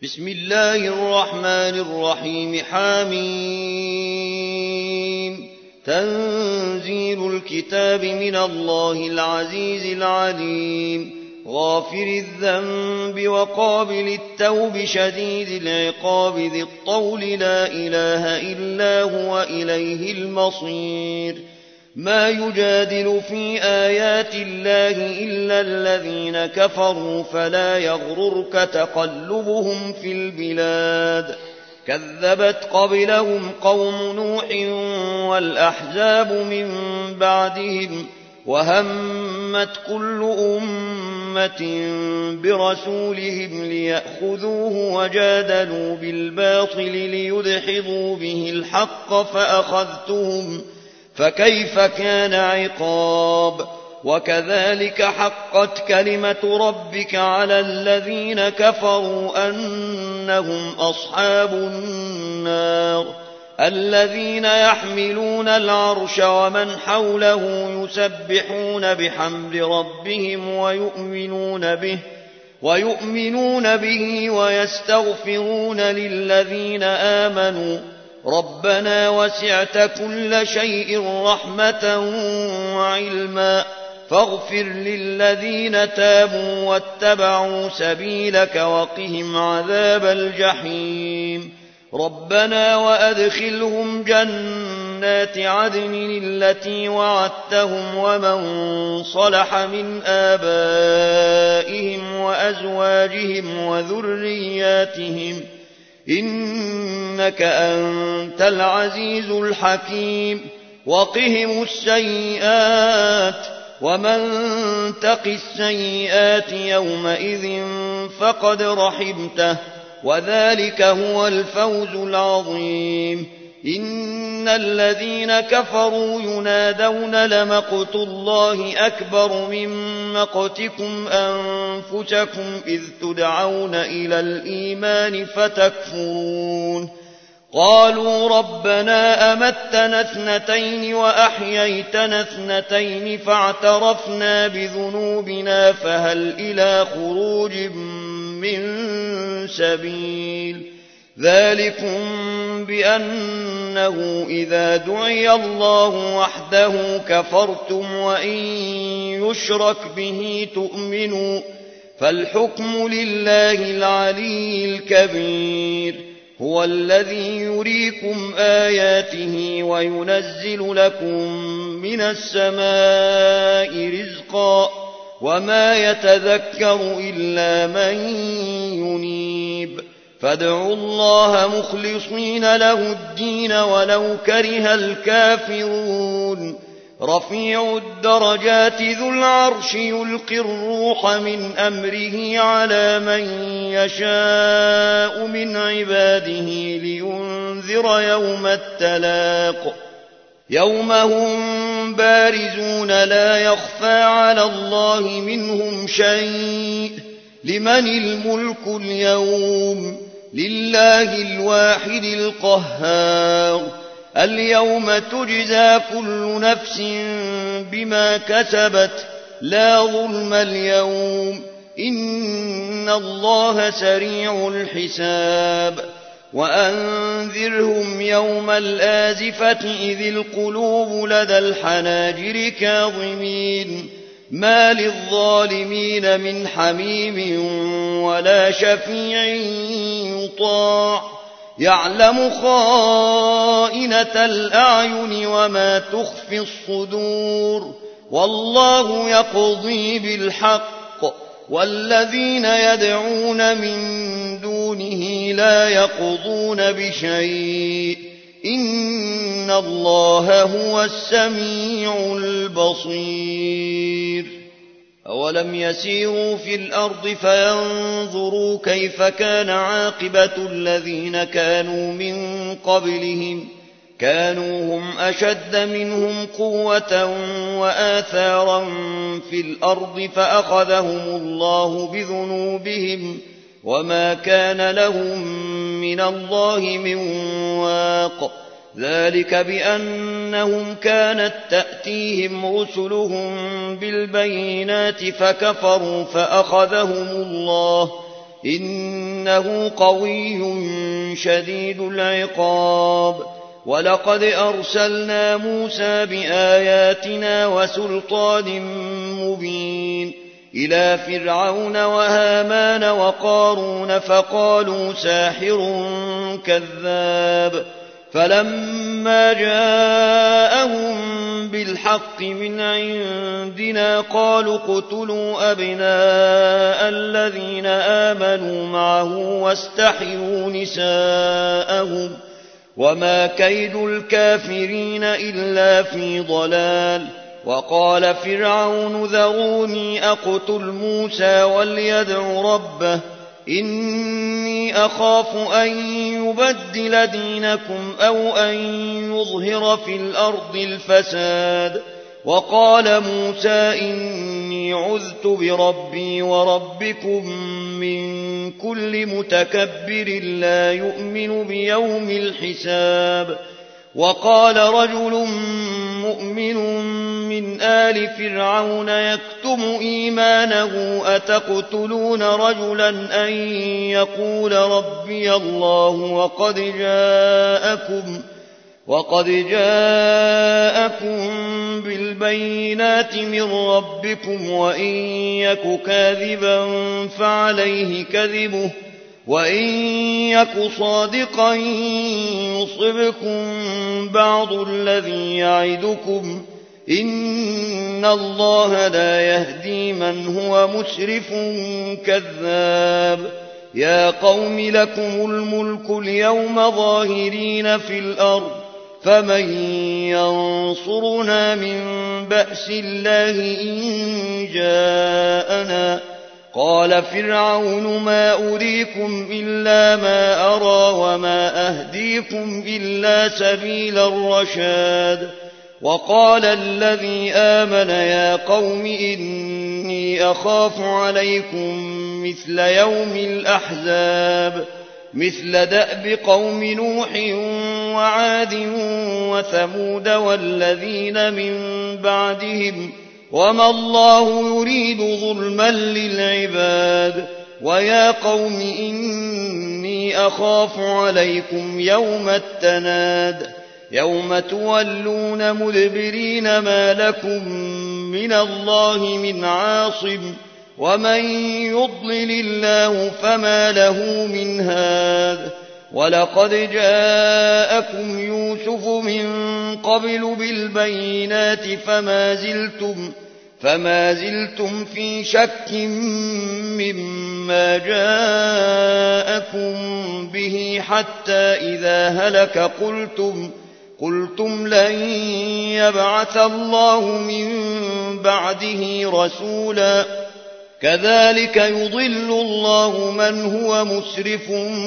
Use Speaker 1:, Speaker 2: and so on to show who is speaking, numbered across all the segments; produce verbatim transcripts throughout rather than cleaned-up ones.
Speaker 1: بسم الله الرحمن الرحيم. حميم. تنزيل الكتاب من الله العزيز العليم. غافر الذنب وقابل التوب شديد العقاب ذي الطول لا إله إلا هو إليه المصير. ما يجادل في آيات الله إلا الذين كفروا فلا يغررك تقلبهم في البلاد. كذبت قبلهم قوم نوح والأحزاب من بعدهم وهمت كل أمة برسولهم ليأخذوه وجادلوا بالباطل ليدحضوا به الحق فأخذتهم فكيف كان عقاب. وكذلك حقت كلمة ربك على الذين كفروا أنهم أصحاب النار. الذين يحملون العرش ومن حوله يسبحون بحمد ربهم ويؤمنون به ويؤمنون به ويستغفرون للذين آمنوا ربنا وسعت كل شيء رحمة وعلما فاغفر للذين تابوا واتبعوا سبيلك وقهم عذاب الجحيم. ربنا وأدخلهم جنات عدن التي وعدتهم ومن صلح من آبائهم وأزواجهم وذرياتهم إنك أنت العزيز الحكيم. وقهم السيئات ومن تق السيئات يومئذ فقد رحمته وذلك هو الفوز العظيم. إن الذين كفروا ينادون لمقت الله أكبر من مقتكم أنفسكم إذ تدعون إلى الإيمان فتكفرون. قالوا ربنا أمتنا اثنتين وأحييتنا اثنتين فاعترفنا بذنوبنا فهل إلى خروج من سبيل. ذلكم بأنه إذا دعي الله وحده كفرتم وإن يشرك به تؤمنوا فالحكم لله العلي الكبير. هو الذي يريكم آياته وينزل لكم من السماء رزقا وما يتذكر إلا من ينيب. فادعوا الله مخلصين له الدين ولو كره الكافرون. رفيع الدرجات ذو العرش يلقي الروح من أمره على من يشاء من عباده لينذر يوم التلاق. يوم هم بارزون لا يخفى على الله منهم شيء. لمن الملك اليوم؟ لله الواحد القهار. اليوم تجزى كل نفس بما كسبت لا ظلم اليوم إن الله سريع الحساب. وأنذرهم يوم الآزفة إذ القلوب لدى الحناجر كاظمين ما للظالمين من حميم ولا شفيع يطاع. يعلم خائنة الأعين وما تخفي الصدور والله يقضي بالحق والذين يدعون من دونه لا يقضون بشيء إن الله هو السميع البصير. أولم يسيروا في الأرض فينظروا كيف كان عاقبة الذين كانوا من قبلهم كانوا هم أشد منهم قوة وآثارا في الأرض فأخذهم الله بذنوبهم وما كان لهم من الله من واق. ذلك بأنهم كانت تأتيهم رسلهم بالبينات فكفروا فأخذهم الله إنه قوي شديد العقاب ولقد أرسلنا موسى بآياتنا وسلطان مبين إلى فرعون وهامان وقارون فقالوا ساحر كذاب فلما جاءهم بالحق من عندنا قالوا اقتلوا أبناء الذين آمنوا معه واستحيوا نساءهم وما كيد الكافرين إلا في ضلال وقال فرعون ذروني أقتل موسى وليدع ربه إني أخاف أن يبدل دينكم أو أن يظهر في الأرض الفساد وقال موسى إني عذت بربي وربكم من كل متكبر لا يؤمن بيوم الحساب وقال رجل مؤمن من آل فرعون يكتم إيمانه أتقتلون رجلا أن يقول ربي الله وقد جاءكم وقد جاءكم بالبينات من ربكم وإن يك كاذبا فعليه كذبه وإن يك صادقا يصبكم بعض الذي يعدكم إن الله لا يهدي من هو مسرف كذاب يا قوم لكم الملك اليوم ظاهرين في الأرض فمن ينصرنا من بأس الله إن جاءنا قال فرعون ما أريكم إلا ما أرى وما أهديكم إلا سبيل الرشاد وقال الذي آمن يا قوم إني أخاف عليكم مثل يوم الأحزاب مثل دأب قوم نوح وعاد وثمود والذين من بعدهم وما الله يريد ظلما للعباد ويا قوم إني أخاف عليكم يوم التناد يوم تولون مدبرين ما لكم من الله من عاصم ومن يضلل الله فما له من هاد ولقد جاءكم يوسف من قبل بالبينات فما زلتم فما زلتم في شك مما جاءكم به حتى إذا هلك قلتم قلتم لن يبعث الله من بعده رسولا كذلك يضل الله من هو مسرف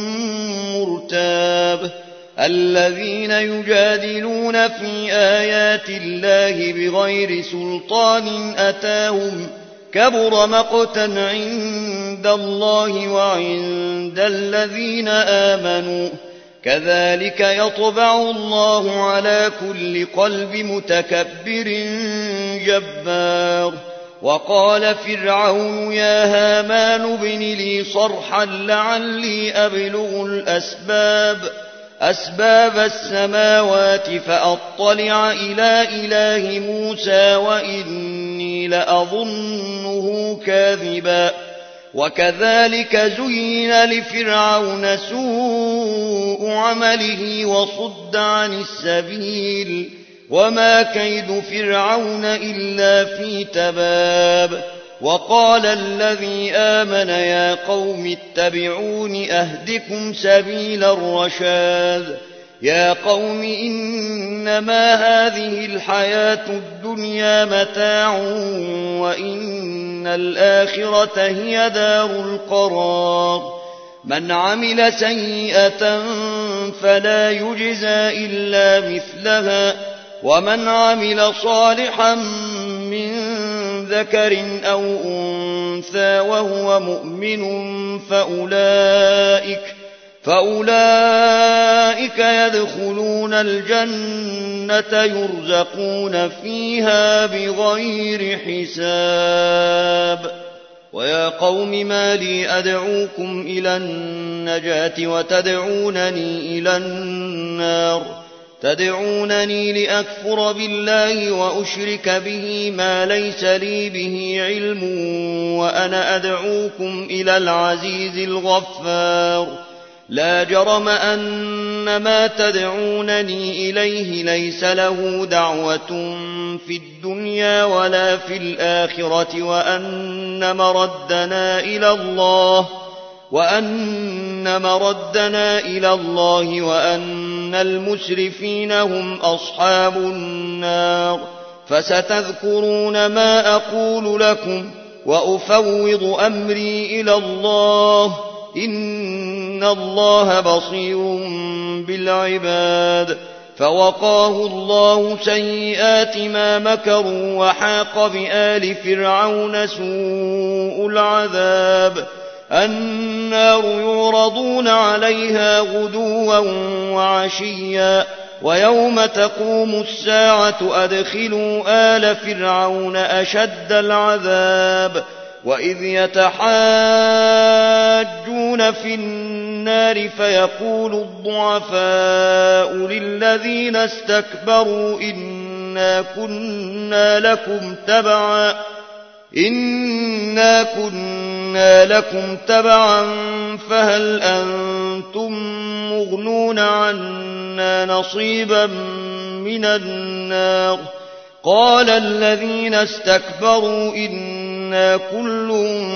Speaker 1: مرتاب الذين يجادلون في آيات الله بغير سلطان أتاهم كبر مقتا عند الله وعند الذين آمنوا كذلك يطبع الله على كل قلب متكبر جبار وقال فرعون يا هامان ابن لي صرحا لعلي أبلغ الأسباب أسباب السماوات فأطلع إلى إله موسى وإني لأظنه كاذبا وكذلك زين لفرعون سوء عمله وصد عن السبيل وما كيد فرعون إلا في تباب وقال الذي آمن يا قوم اتبعون أهدكم سبيل الرشاد يا قوم إنما هذه الحياة الدنيا متاع وإن الآخرة هي دار القرار من عمل سيئة فلا يجزى إلا مثلها ومن عمل صالحا من ذكر أو أنثى وهو مؤمن فأولئك, فأولئك يدخلون الجنة يرزقون فيها بغير حساب ويا قوم ما لي أدعوكم إلى النجاة وتدعونني إلى النار تدعونني لأكفر بالله وأشرك به ما ليس لي به علم وأنا أدعوكم إلى العزيز الغفار لا جرم أن ما تدعونني إليه ليس له دعوة في الدنيا ولا في الآخرة وأن مردنا إلى الله وأن مردنا إلى الله وأن المسرفين هم أصحاب النار فستذكرون ما أقول لكم وأفوض أمري إلى الله إن الله بصير بالعباد فوقاه الله سيئات ما مكروا وحاق بآل فرعون سوء العذاب النار يعرضون عليها غدوا وعشيا ويوم تقوم الساعة أدخلوا آل فرعون أشد العذاب وإذ يتحاجون في النار فيقول الضعفاء للذين استكبروا إنا كنا لكم تبعا إنا كنا لكم تبعا فهل أنتم مغنون عنا نصيبا من النار قال الذين استكبروا إنا كل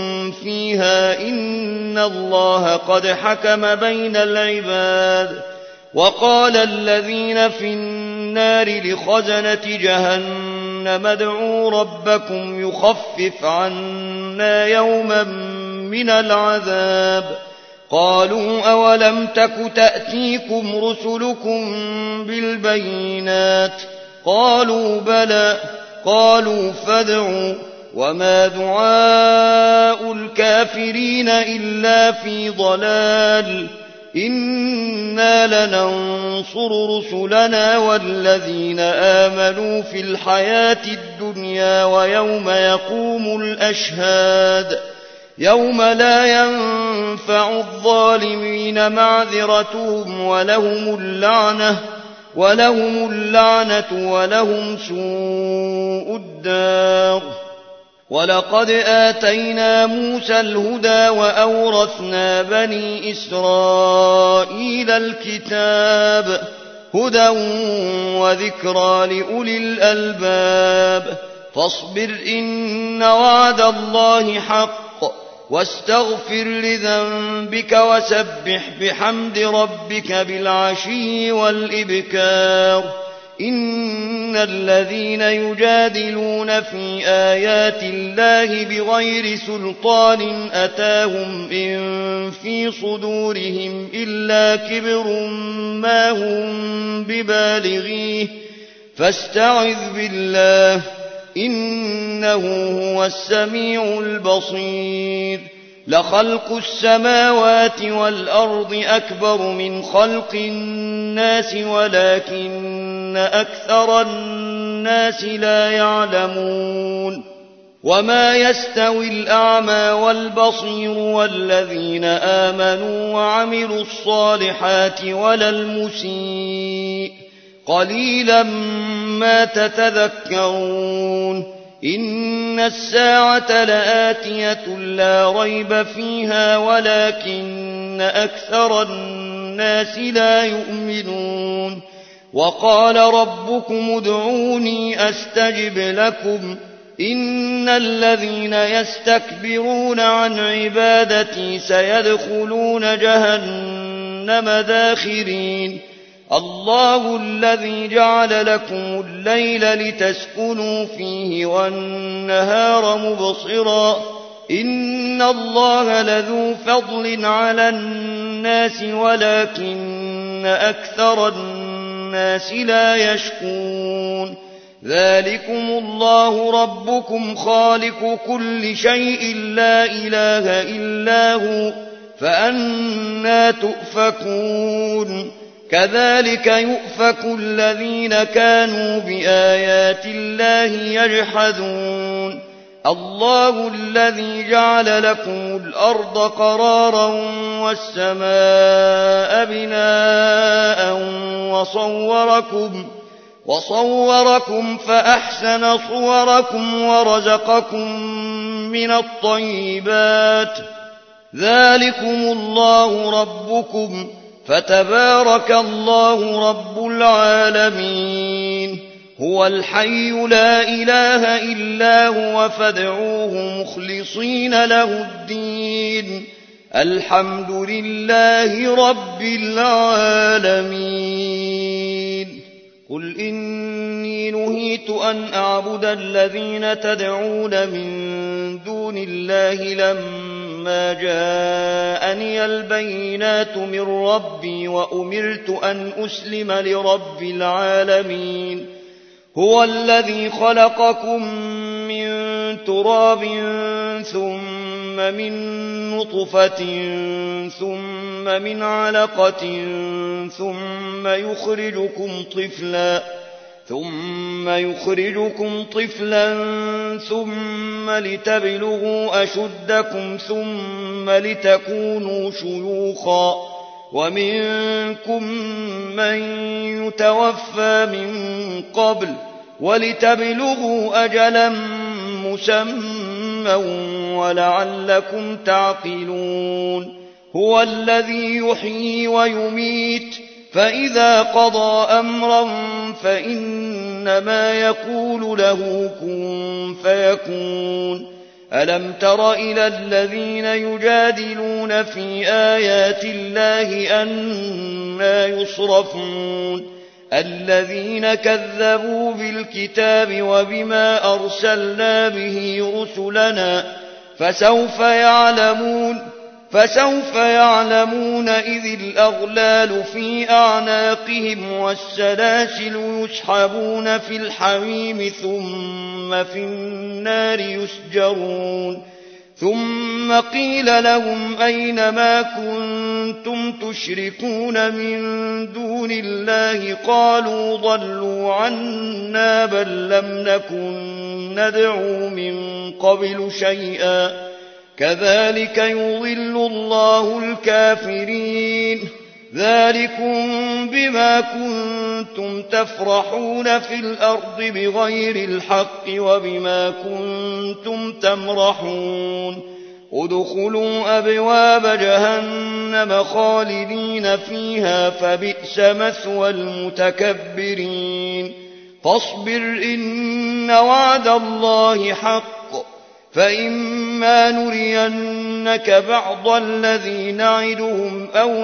Speaker 1: فيها إن الله قد حكم بين العباد وقال الذين في النار لخزنة جهنم ادعوا ربكم يخفف عنا يوما من العذاب قالوا أولم تك تأتيكم رسلكم بالبينات قالوا بلى قالوا فادعوا وما دعاء الكافرين إلا في ضلال إنا لننصر رسلنا والذين آمنوا في الحياة الدنيا ويوم يقوم الأشهاد يوم لا ينفع الظالمين معذرتهم ولهم اللعنة ولهم اللعنة ولهم سوء الدار ولقد آتينا موسى الهدى وأورثنا بني إسرائيل الكتاب هدى وذكرى لأولي الألباب فاصبر إن وعد الله حق واستغفر لذنبك وسبح بحمد ربك بالعشي والإبكار إن الذين يجادلون في آيات الله بغير سلطان أتاهم إن في صدورهم إلا كبر ما هم ببالغيه فاستعذ بالله إنه هو السميع البصير لخلق السماوات والأرض أكبر من خلق الناس ولكن أكثر الناس لا يعلمون وما يستوي الأعمى والبصير والذين آمنوا وعملوا الصالحات ولا المسيء قليلا ما تتذكرون إن الساعة لآتية لا ريب فيها ولكن أكثر الناس لا يؤمنون وقال ربكم ادعوني أستجب لكم إن الذين يستكبرون عن عبادتي سيدخلون جهنم داخرين الله الذي جعل لكم الليل لتسكنوا فيه والنهار مبصرا إن الله لذو فضل على الناس ولكن أكثر الناس لا يشكرون ذلكم الله ربكم خالق كل شيء لا إله إلا هو فأنى تؤفكون كذلك يؤفك الذين كانوا بآيات الله يجحدون الله الذي جعل لكم الأرض قرارا والسماء بناء وصوركم, وصوركم فأحسن صوركم ورزقكم من الطيبات ذلكم الله ربكم فتبارك الله رب العالمين هو الحي لا إله إلا هو فادعوه مخلصين له الدين الحمد لله رب العالمين قل إني نهيت أن أعبد الذين تدعون من دون الله لما جاءني البينات من ربي وأمرت أن أسلم لرب العالمين هو الذي خلقكم من تراب ثم من نطفة ثم من علقة ثم يخرجكم طفلا ثم يخرجكم طفلا ثم لتبلغوا أشدكم ثم لتكونوا شيوخا ومنكم من يتوفى من قبل ولتبلغوا أجلا مسمى ولعلكم تعقلون هو الذي يحيي ويميت فإذا قضى أمرا فإنما يقول له كن فيكون ألم تر إلى الذين يجادلون في آيات الله أنى يصرفون الذين كذبوا بالكتاب وبما أرسلنا به رسلنا فسوف يعلمون فسوف يعلمون إذ الأغلال في أعناقهم والسلاسل يسحبون في الحميم ثم في النار يسجرون ثم قيل لهم أين ما كنتم تشركون من دون الله قالوا ضلوا عنا بل لم نكن ندعو من قبل شيئا كذلك يضل الله الكافرين ذلكم بما كنتم تفرحون في الأرض بغير الحق وبما كنتم تمرحون ادخلوا أبواب جهنم خالدين فيها فبئس مثوى المتكبرين فاصبر إن وعد الله حق فإما نرينك بعض الذي نعدهم أو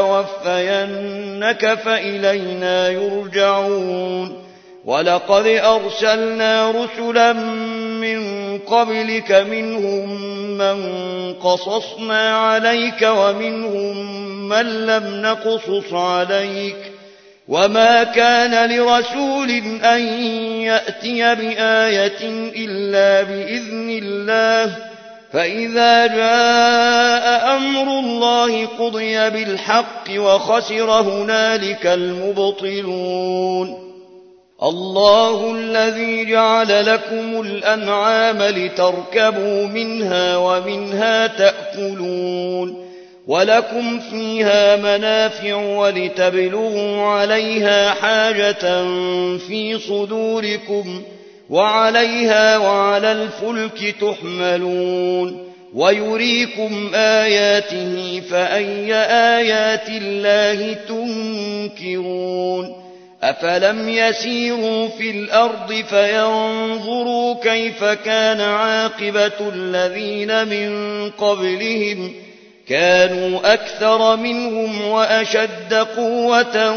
Speaker 1: نتوفينك فإلينا يرجعون ولقد أرسلنا رسلا من قبلك منهم من قصصنا عليك ومنهم من لم نقصص عليك وما كان لرسول أن يأتي بآية إلا بإذن الله فإذا جاء أمر الله قضي بالحق وخسر هنالك المبطلون الله الذي جعل لكم الأنعام لتركبوا منها ومنها تأكلون ولكم فيها منافع ولتبلغوا عليها حاجة في صدوركم وعليها وعلى الفلك تحملون ويريكم آياته فأي آيات الله تنكرون أفلم يسيروا في الأرض فينظروا كيف كان عاقبة الذين من قبلهم كانوا أكثر منهم وأشد قوة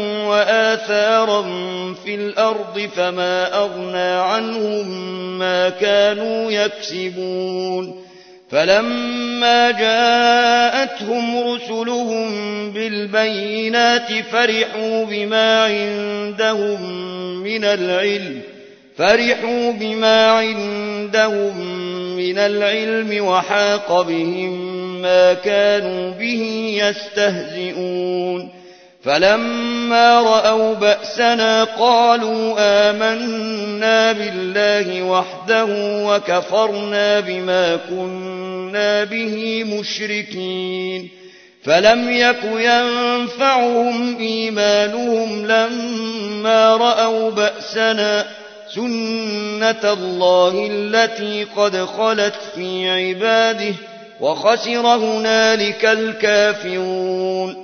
Speaker 1: وآثارا في الأرض فما أغنى عنهم ما كانوا يكسبون فلما جاءتهم رسلهم بالبينات فرحوا بما عندهم من العلم فرحوا بما عندهم من العلم وحاق بهم ما كانوا به يستهزئون فلما رأوا بأسنا قالوا آمنا بالله وحده وكفرنا بما كنا به مشركين فلم يك ينفعهم إيمانهم لما رأوا بأسنا سنة الله التي قد خلت في عباده وخسر هنالك الكافرون